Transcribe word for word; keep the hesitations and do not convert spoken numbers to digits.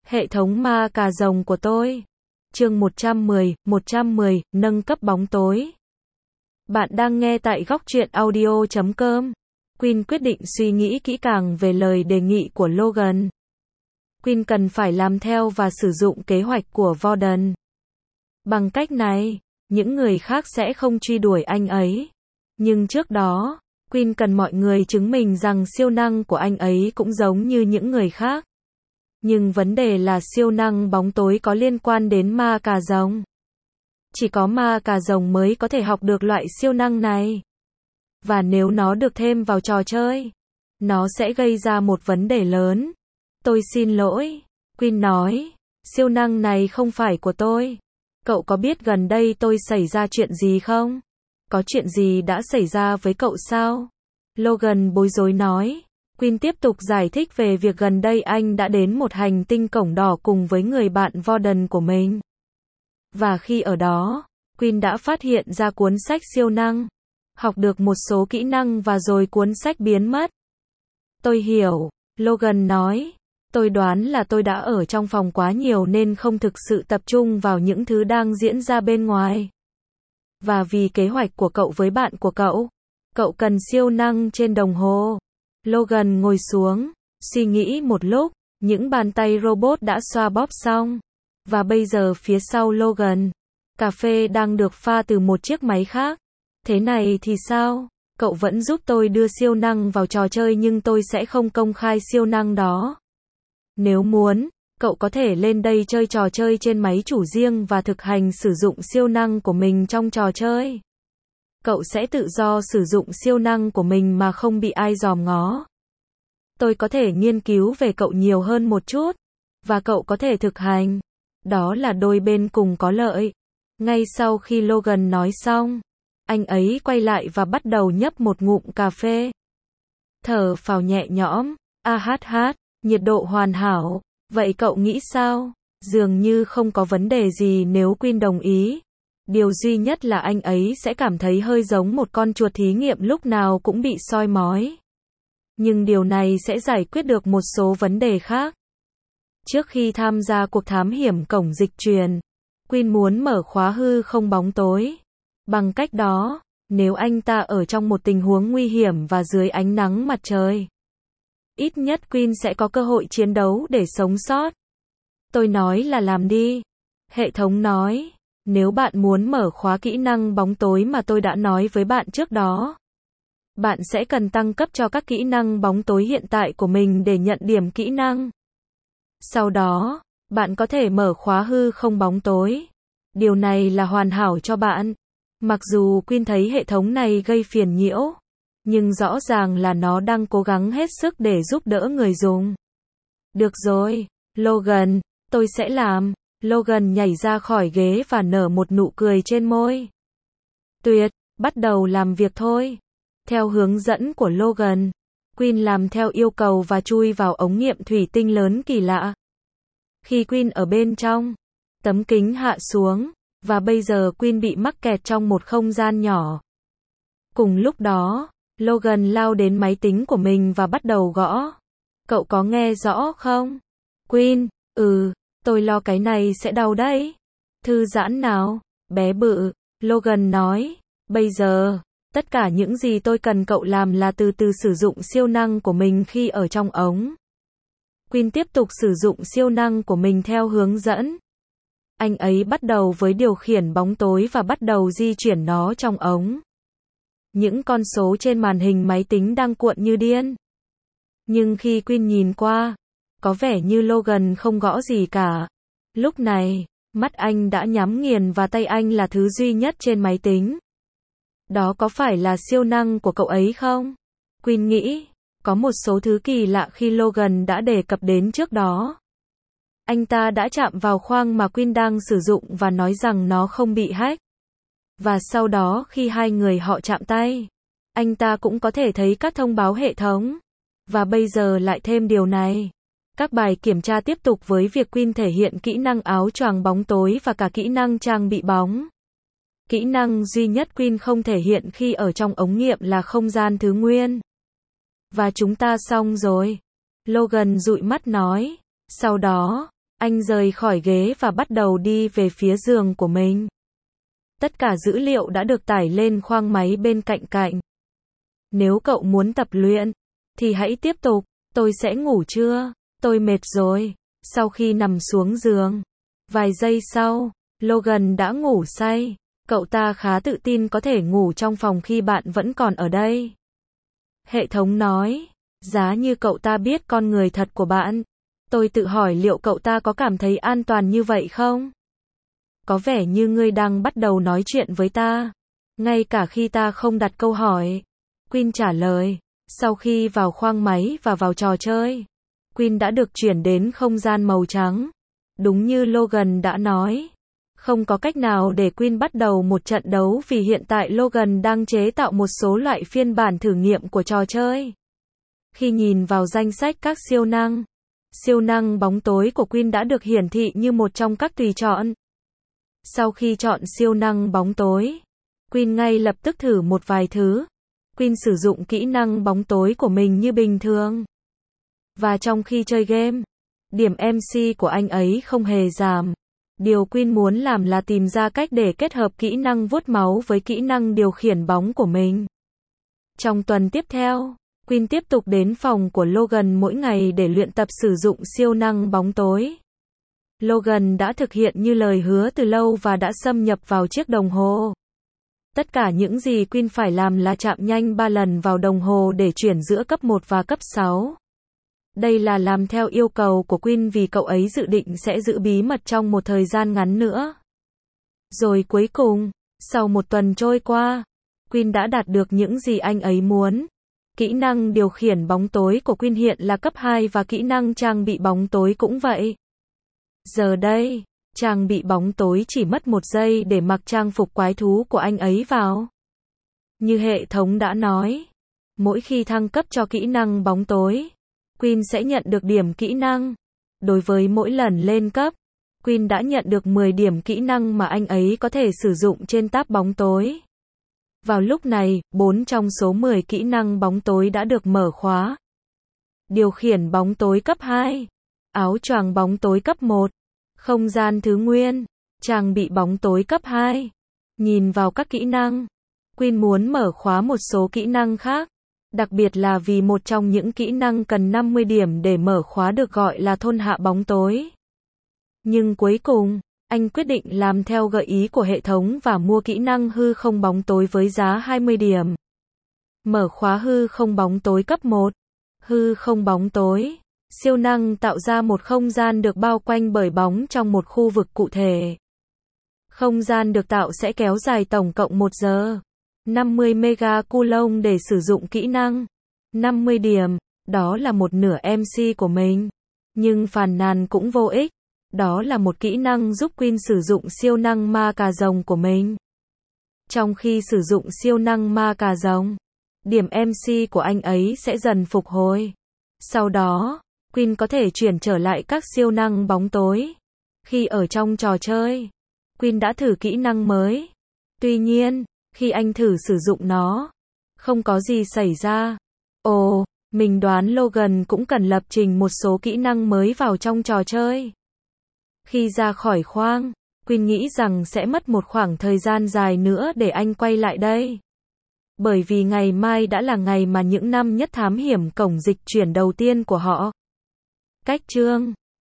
Hệ thống ma cà rồng của tôi. Chương một trăm mười, một trăm mười, nâng cấp bóng tối. Bạn đang nghe tại góc truyện audio chấm com. Queen quyết định suy nghĩ kỹ càng về lời đề nghị của Logan. Queen cần phải làm theo và sử dụng kế hoạch của Warden. Bằng cách này, những người khác sẽ không truy đuổi anh ấy. Nhưng trước đó, Queen cần mọi người chứng minh rằng siêu năng của anh ấy cũng giống như những người khác. Nhưng vấn đề là siêu năng bóng tối có liên quan đến ma cà rồng. Chỉ có ma cà rồng mới có thể học được loại siêu năng này. Và nếu nó được thêm vào trò chơi, nó sẽ gây ra một vấn đề lớn. Tôi xin lỗi, Queen nói, siêu năng này không phải của tôi. Cậu có biết gần đây tôi xảy ra chuyện gì không? Có chuyện gì đã xảy ra với cậu sao? Logan bối rối nói. Queen tiếp tục giải thích về việc gần đây anh đã đến một hành tinh cổng đỏ cùng với người bạn Warden của mình. Và khi ở đó, Queen đã phát hiện ra cuốn sách siêu năng, học được một số kỹ năng và rồi cuốn sách biến mất. Tôi hiểu, Logan nói. Tôi đoán là tôi đã ở trong phòng quá nhiều nên không thực sự tập trung vào những thứ đang diễn ra bên ngoài. Và vì kế hoạch của cậu với bạn của cậu, cậu cần siêu năng trên đồng hồ. Logan ngồi xuống, suy nghĩ một lúc, những bàn tay robot đã xoa bóp xong. Và bây giờ phía sau Logan, cà phê đang được pha từ một chiếc máy khác. Thế này thì sao? Cậu vẫn giúp tôi đưa siêu năng vào trò chơi nhưng tôi sẽ không công khai siêu năng đó. Nếu muốn, cậu có thể lên đây chơi trò chơi trên máy chủ riêng và thực hành sử dụng siêu năng của mình trong trò chơi. Cậu sẽ tự do sử dụng siêu năng của mình mà không bị ai dòm ngó. Tôi có thể nghiên cứu về cậu nhiều hơn một chút, và cậu có thể thực hành. Đó là đôi bên cùng có lợi. Ngay sau khi Logan nói xong, anh ấy quay lại và bắt đầu nhấp một ngụm cà phê. Thở phào nhẹ nhõm, a hát hát, nhiệt độ hoàn hảo. Vậy cậu nghĩ sao? Dường như không có vấn đề gì nếu Queen đồng ý. Điều duy nhất là anh ấy sẽ cảm thấy hơi giống một con chuột thí nghiệm lúc nào cũng bị soi mói. Nhưng điều này sẽ giải quyết được một số vấn đề khác. Trước khi tham gia cuộc thám hiểm cổng dịch truyền, Queen muốn mở khóa hư không bóng tối. Bằng cách đó, nếu anh ta ở trong một tình huống nguy hiểm và dưới ánh nắng mặt trời, ít nhất Queen sẽ có cơ hội chiến đấu để sống sót. Tôi nói là làm đi. Hệ thống nói. Nếu bạn muốn mở khóa kỹ năng bóng tối mà tôi đã nói với bạn trước đó, bạn sẽ cần tăng cấp cho các kỹ năng bóng tối hiện tại của mình để nhận điểm kỹ năng. Sau đó, bạn có thể mở khóa hư không bóng tối. Điều này là hoàn hảo cho bạn. Mặc dù Queen thấy hệ thống này gây phiền nhiễu, nhưng rõ ràng là nó đang cố gắng hết sức để giúp đỡ người dùng. Được rồi, Logan, tôi sẽ làm. Logan nhảy ra khỏi ghế và nở một nụ cười trên môi. Tuyệt, bắt đầu làm việc thôi. Theo hướng dẫn của Logan, Queen làm theo yêu cầu và chui vào ống nghiệm thủy tinh lớn kỳ lạ. Khi Queen ở bên trong, tấm kính hạ xuống, và bây giờ Queen bị mắc kẹt trong một không gian nhỏ. Cùng lúc đó, Logan lao đến máy tính của mình và bắt đầu gõ. Cậu có nghe rõ không? Queen, ừ. Tôi lo cái này sẽ đau đấy. Thư giãn nào, bé bự, Logan nói. Bây giờ, tất cả những gì tôi cần cậu làm là từ từ sử dụng siêu năng của mình khi ở trong ống. Queen tiếp tục sử dụng siêu năng của mình theo hướng dẫn. Anh ấy bắt đầu với điều khiển bóng tối và bắt đầu di chuyển nó trong ống. Những con số trên màn hình máy tính đang cuộn như điên. Nhưng khi Queen nhìn qua, có vẻ như Logan không gõ gì cả. Lúc này, mắt anh đã nhắm nghiền và tay anh là thứ duy nhất trên máy tính. Đó có phải là siêu năng của cậu ấy không? Queen nghĩ, có một số thứ kỳ lạ khi Logan đã đề cập đến trước đó. Anh ta đã chạm vào khoang mà Queen đang sử dụng và nói rằng nó không bị hack. Và sau đó khi hai người họ chạm tay, anh ta cũng có thể thấy các thông báo hệ thống. Và bây giờ lại thêm điều này. Các bài kiểm tra tiếp tục với việc Queen thể hiện kỹ năng áo choàng bóng tối và cả kỹ năng trang bị bóng. Kỹ năng duy nhất Queen không thể hiện khi ở trong ống nghiệm là không gian thứ nguyên. Và chúng ta xong rồi. Logan dụi mắt nói. Sau đó, Anh rời khỏi ghế và bắt đầu đi về phía giường của mình. Tất cả dữ liệu đã được tải lên khoang máy bên cạnh cạnh. Nếu cậu muốn tập luyện, thì hãy tiếp tục. Tôi sẽ ngủ chưa? Tôi mệt rồi. Sau khi nằm xuống giường, vài giây sau, Logan đã ngủ say. Cậu ta khá tự tin có thể ngủ trong phòng khi bạn vẫn còn ở đây. Hệ thống nói, giá như cậu ta biết con người thật của bạn. Tôi tự hỏi liệu cậu ta có cảm thấy an toàn như vậy không? Có vẻ như ngươi đang bắt đầu nói chuyện với ta. Ngay cả khi ta không đặt câu hỏi. Quinn trả lời. Sau khi vào khoang máy và vào trò chơi, Quinn đã được chuyển đến không gian màu trắng. Đúng như Logan đã nói. Không có cách nào để Quinn bắt đầu một trận đấu vì hiện tại Logan đang chế tạo một số loại phiên bản thử nghiệm của trò chơi. Khi nhìn vào danh sách các siêu năng, siêu năng bóng tối của Quinn đã được hiển thị như một trong các tùy chọn. Sau khi chọn siêu năng bóng tối, Quinn ngay lập tức thử một vài thứ. Quinn sử dụng kỹ năng bóng tối của mình như bình thường. Và trong khi chơi game, điểm em xê của anh ấy không hề giảm. Điều Quinn muốn làm là tìm ra cách để kết hợp kỹ năng vuốt máu với kỹ năng điều khiển bóng của mình. Trong tuần tiếp theo, Quinn tiếp tục đến phòng của Logan mỗi ngày để luyện tập sử dụng siêu năng bóng tối. Logan đã thực hiện như lời hứa từ lâu và đã xâm nhập vào chiếc đồng hồ. Tất cả những gì Quinn phải làm là chạm nhanh ba lần vào đồng hồ để chuyển giữa cấp một và cấp sáu. Đây là làm theo yêu cầu của Quinn vì cậu ấy dự định sẽ giữ bí mật trong một thời gian ngắn nữa. Rồi cuối cùng, sau một tuần trôi qua, Quinn đã đạt được những gì anh ấy muốn. Kỹ năng điều khiển bóng tối của Quinn hiện là cấp hai và kỹ năng trang bị bóng tối cũng vậy. Giờ đây, trang bị bóng tối chỉ mất một giây để mặc trang phục quái thú của anh ấy vào. Như hệ thống đã nói, mỗi khi thăng cấp cho kỹ năng bóng tối, Quinn sẽ nhận được điểm kỹ năng. Đối với mỗi lần lên cấp, Quinn đã nhận được mười điểm kỹ năng mà anh ấy có thể sử dụng trên tab bóng tối. Vào lúc này, bốn trong số mười kỹ năng bóng tối đã được mở khóa. Điều khiển bóng tối cấp hai, áo choàng bóng tối cấp một, không gian thứ nguyên, trang bị bóng tối cấp hai. Nhìn vào các kỹ năng, Quinn muốn mở khóa một số kỹ năng khác. Đặc biệt là vì một trong những kỹ năng cần năm mươi điểm để mở khóa được gọi là thôn hạ bóng tối. Nhưng cuối cùng, anh quyết định làm theo gợi ý của hệ thống và mua kỹ năng hư không bóng tối với giá hai mươi điểm. Mở khóa hư không bóng tối cấp một. Hư không bóng tối, siêu năng tạo ra một không gian được bao quanh bởi bóng trong một khu vực cụ thể. Không gian được tạo sẽ kéo dài tổng cộng một giờ. năm mươi mega coulomb để sử dụng kỹ năng. năm mươi điểm, đó là một nửa em xê của mình. Nhưng phàn nàn cũng vô ích. Đó là một kỹ năng giúp Quinn sử dụng siêu năng ma cà rồng của mình. Trong khi sử dụng siêu năng ma cà rồng, điểm em xê của anh ấy sẽ dần phục hồi. Sau đó, Quinn có thể chuyển trở lại các siêu năng bóng tối. Khi ở trong trò chơi, Quinn đã thử kỹ năng mới. Tuy nhiên, khi anh thử sử dụng nó, không có gì xảy ra. Ồ, mình đoán Logan cũng cần lập trình một số kỹ năng mới vào trong trò chơi. Khi ra khỏi khoang, Quinn nghĩ rằng sẽ mất một khoảng thời gian dài nữa để anh quay lại đây. Bởi vì ngày mai đã là ngày mà những năm nhất thám hiểm cổng dịch chuyển đầu tiên của họ. Cách chương